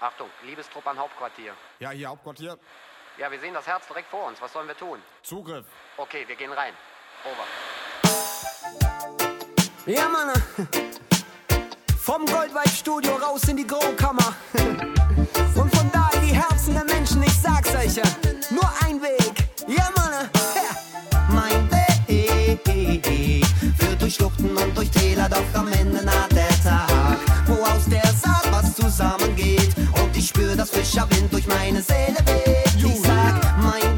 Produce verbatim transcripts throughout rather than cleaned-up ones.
Achtung, Liebestrupp an Hauptquartier. Ja, hier Hauptquartier. Ja, wir sehen das Herz direkt vor uns. Was sollen wir tun? Zugriff. Okay, wir gehen rein. Over. Ja, Mann. Vom Goldweib-Studio raus in die Grokammer. Und von da in die Herzen der Menschen, ich sag's euch ja. Nur ein Weg. Ja, Mann. Ja. Mein Weg führt durch Schluchten und durch Täler, doch am Ende naht der Tag, wo aus der Saat was zusammengeht. Und ich spür, dass frischer Wind durch meine Seele weht. Ich sag, mein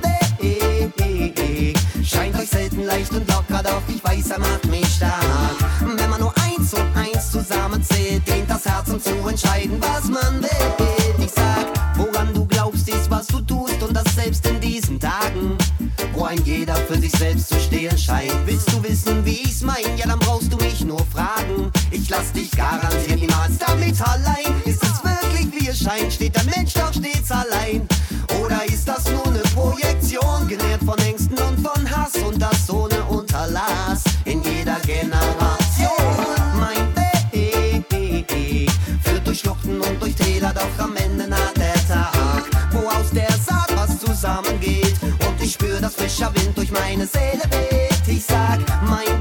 Weg scheint euch selten leicht und locker, doch ich weiß, er macht mich stark. Wenn man nur eins und eins zusammenzählt, dehnt das Herz, um zu entscheiden, was man will. Ich sag, woran du glaubst, ist, was du tust, und das selbst in diesen Tagen, wo ein jeder für sich selbst zu stehen scheint. Willst du wissen, wie ich's mein? Ja, dann brauchst du mich nur fragen. Ich lass dich garantiert niemals damit allein. Ist es wirklich, wie es scheint? Steht der Mensch doch stets allein? Oder ist das nur eine Projektion, genährt von Ängsten und von Hass, und das ohne Unterlass in jeder Generation? Mein Weg führt durch Schluchten und durch Täler, doch am Ende naht der Tag, wo aus der Saat was zusammengeht. Und ich spür, dass frischer Wind durch meine Seele weht. Ich sag, mein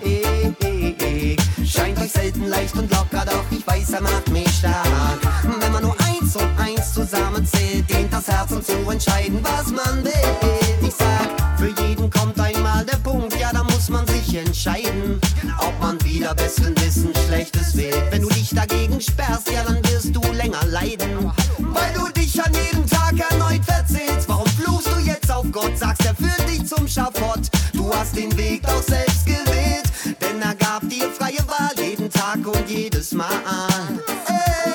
Weg scheint euch selten leicht und locker, doch ich weiß, er macht mich stark. Wenn man nur eins und eins zusammenzählt, dehnt das Herz, um zu entscheiden, was man will. Ich sag, für jeden kommt einmal der Punkt, ja, da muss man sich entscheiden, ob man wieder besten Wissen Schlechtes wählt. Wenn du dich dagegen sperrst, ja, dann wirst du länger leiden, weil du dich an jedem Tag erneut verzählst. Warum fluchst du jetzt auf Gott? Sagst, er führt dich zum Schafott. Du hast den Weg doch selbst gewählt, denn er gab dir freie Wahl jeden Tag und jedes Mal. Hey.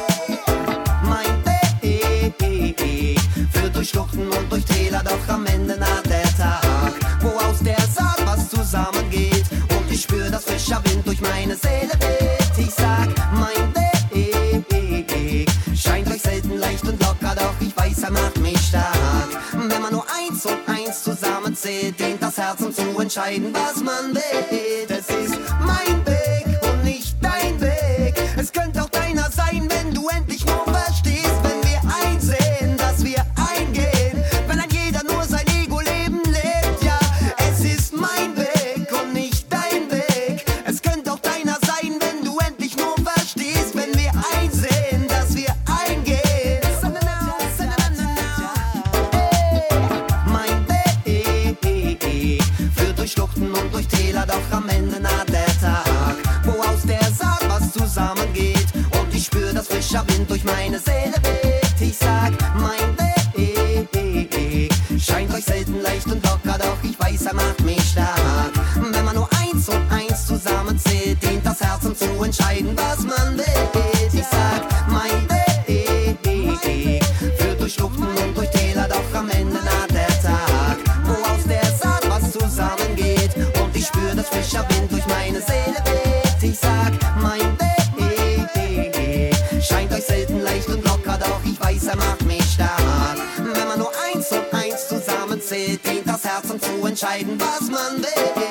Mein Weg führt durch Schluchten und durch Täler, doch am Ende naht der Tag, wo aus der Saat was zusammengeht. Und ich spür, dass frischer Wind durch meine Seele weht. Ich sag, mein Weg scheint euch selten leicht und locker, doch ich weiß, er macht mich stark. Wenn man nur eins und eins zusammenzählt, dehnt das Herz, um zu entscheiden, was man will. Das ist mein Weg und nicht dein Weg. Es könnte auch deiner sein, wenn du endlich nur verstehst, wenn wir einsehen, dass wir eingehen, wenn ein jeder nur sein Ego-Leben lebt. Ja, es ist mein Weg und nicht dein Weg. Es könnte auch deiner sein, wenn du endlich nur verstehst, wenn wir einsehen, dass wir eingehen. Mein Weg führt durch Schluchten und durch Täler, doch am Ende naht der Tag, wo aus der Saat was zusammengeht. Und ich spür, dass frischer Wind durch meine Seele weht. Ich sag, mein Weg scheint euch selten leicht und locker, doch ich weiß, er macht mich stark. Wenn man nur eins und eins zusammenzählt, dehnt das Herz, um zu entscheiden, was man will. Ich sag, mein Weg führt durch Schluchten und durch Täler, doch am Ende naht der Tag, wo aus der Saat was zusammengeht. Und ich spür, dass frischer Wind durch meine Seele weht. Ich sag, mein Weg scheint euch selten leicht und locker, doch ich weiß, er macht mich stark. Wenn man nur eins und eins zusammenzählt, dehnt das Herz, um zu entscheiden, was man will.